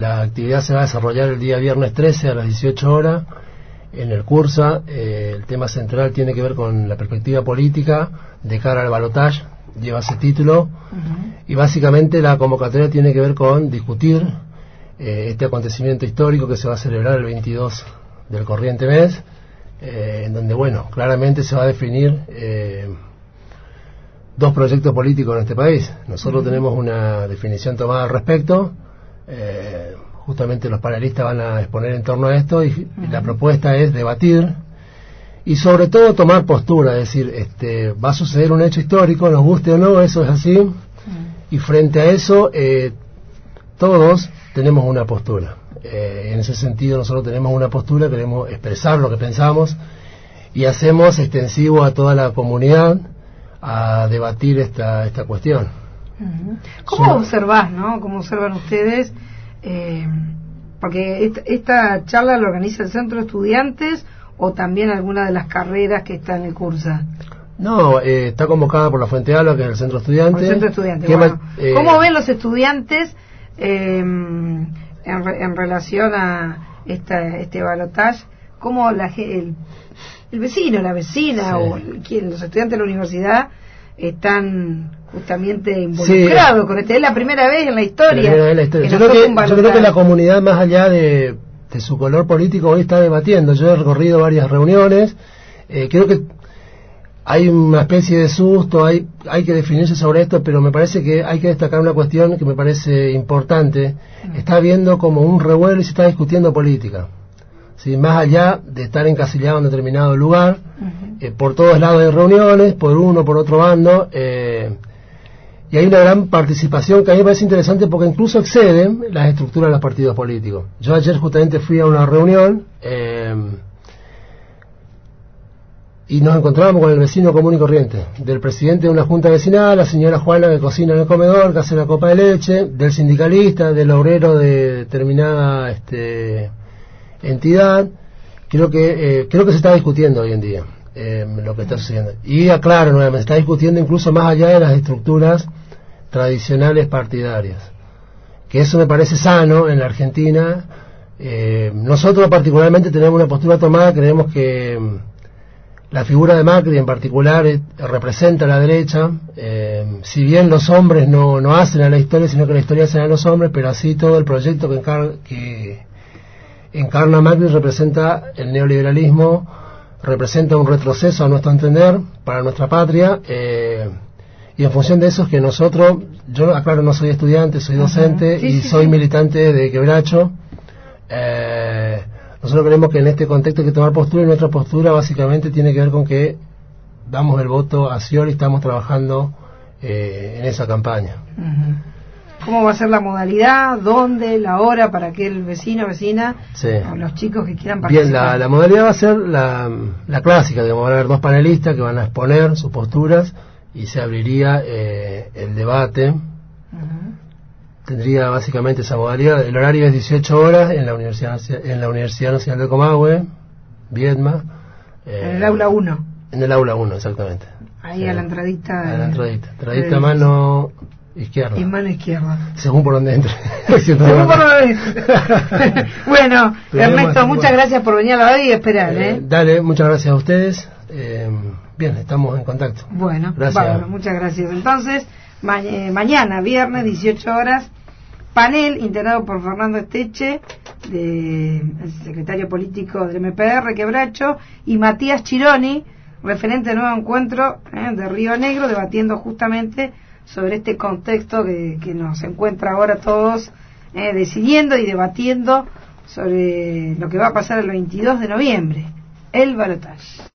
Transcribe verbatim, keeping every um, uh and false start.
La actividad se va a desarrollar el día viernes trece a las dieciocho horas en el Cursa. Eh, el tema central tiene que ver con la perspectiva política de cara al balotaje, lleva ese título, uh-huh. Y básicamente la convocatoria tiene que ver con discutir eh, este acontecimiento histórico que se va a celebrar el veintidós del corriente mes, eh, en donde, bueno, claramente se va a definir eh, dos proyectos políticos en este país. Nosotros uh-huh. tenemos una definición tomada al respecto. Eh, justamente los panelistas van a exponer en torno a esto y uh-huh. la propuesta es debatir y sobre todo tomar postura, es decir, este, va a suceder un hecho histórico, nos guste o no, eso es así, uh-huh. y frente a eso eh, todos tenemos una postura. Eh, en ese sentido nosotros tenemos una postura, queremos expresar lo que pensamos y hacemos extensivo a toda la comunidad a debatir esta, esta cuestión. Uh-huh. ¿Cómo so, observás, no? ¿Cómo observan ustedes? Eh, porque esta, esta charla la organiza el Centro de Estudiantes o también alguna de las carreras que está en el Cursa. No, eh, está convocada por la Fuente Alba, que es el Centro de Estudiantes. El Centro de Estudiantes, bueno. eh, ¿Cómo ven los estudiantes eh, en, en relación a esta, este balotaje? ¿Cómo la, el, el vecino, la vecina sí. o el, quien, los estudiantes de la universidad están justamente involucrados sí. con este? Es la primera vez en la historia. La la historia. Yo, creo que, yo creo que la comunidad, más allá de, de su color político, hoy está debatiendo. Yo he recorrido varias reuniones. Eh, creo que hay una especie de susto, hay, hay que definirse sobre esto, pero me parece que hay que destacar una cuestión que me parece importante. Uh-huh. Está habiendo como un revuelo y se está discutiendo política. ¿Sí? Más allá de estar encasillado en determinado lugar, uh-huh. eh, por todos lados hay reuniones, por uno, por otro bando, eh, y hay una gran participación que a mí me parece interesante porque incluso exceden las estructuras de los partidos políticos. Yo ayer justamente fui a una reunión eh, y nos encontramos con el vecino común y corriente, del presidente de una junta vecinal, la señora Juana que cocina en el comedor, que hace la copa de leche, del sindicalista, del obrero de determinada este, entidad. Creo que eh, creo que se está discutiendo hoy en día eh, lo que está sucediendo. Y aclaro nuevamente, se está discutiendo incluso más allá de las estructuras tradicionales partidarias, que eso me parece sano en la Argentina. Eh, nosotros particularmente tenemos una postura tomada, creemos que la figura de Macri en particular eh, representa a la derecha, eh, si bien los hombres no, no hacen a la historia, sino que la historia hacen a los hombres, pero así todo el proyecto que, encar que encarna Macri representa el neoliberalismo, representa un retroceso a nuestro entender para nuestra patria, eh, y en función de eso es que nosotros, yo aclaro, no soy estudiante, soy docente, sí, y sí, soy sí. militante de Quebracho. eh, nosotros creemos que en este contexto hay que tomar postura, y nuestra postura básicamente tiene que ver con que damos el voto a Scioli y estamos trabajando eh, en esa campaña. Uh-huh. ¿Cómo va a ser la modalidad? ¿Dónde? ¿La hora? ¿Para que el vecino, vecina, sí. o los chicos que quieran participar? Bien, la, la modalidad va a ser la, la clásica, digamos, van a haber dos panelistas que van a exponer sus posturas y se abriría eh, el debate. Uh-huh. Tendría básicamente esa modalidad. El horario es dieciocho horas en la Universidad en la Universidad Nacional de Comahue, Viedma. Eh, en el aula uno. En el aula uno, exactamente. Ahí sí. a la entradita. A la entradita. Entradita a mano izquierda. Y mano izquierda. Según por donde entre. Según por donde entre. Bueno, pero Ernesto, muchas bueno. gracias por venir a la hora y esperar. Eh, ¿eh? Dale, muchas gracias a ustedes. Eh, bien, estamos en contacto. Bueno, gracias. Bueno, muchas gracias. Entonces, ma eh, mañana, viernes, dieciocho horas, panel integrado por Fernando Esteche, de, el secretario político del M P R, Quebracho, y Matías Chironi, referente del nuevo encuentro eh, de Río Negro, debatiendo justamente sobre este contexto que, que nos encuentra ahora todos eh, decidiendo y debatiendo sobre lo que va a pasar el veintidós de noviembre, el balotaje.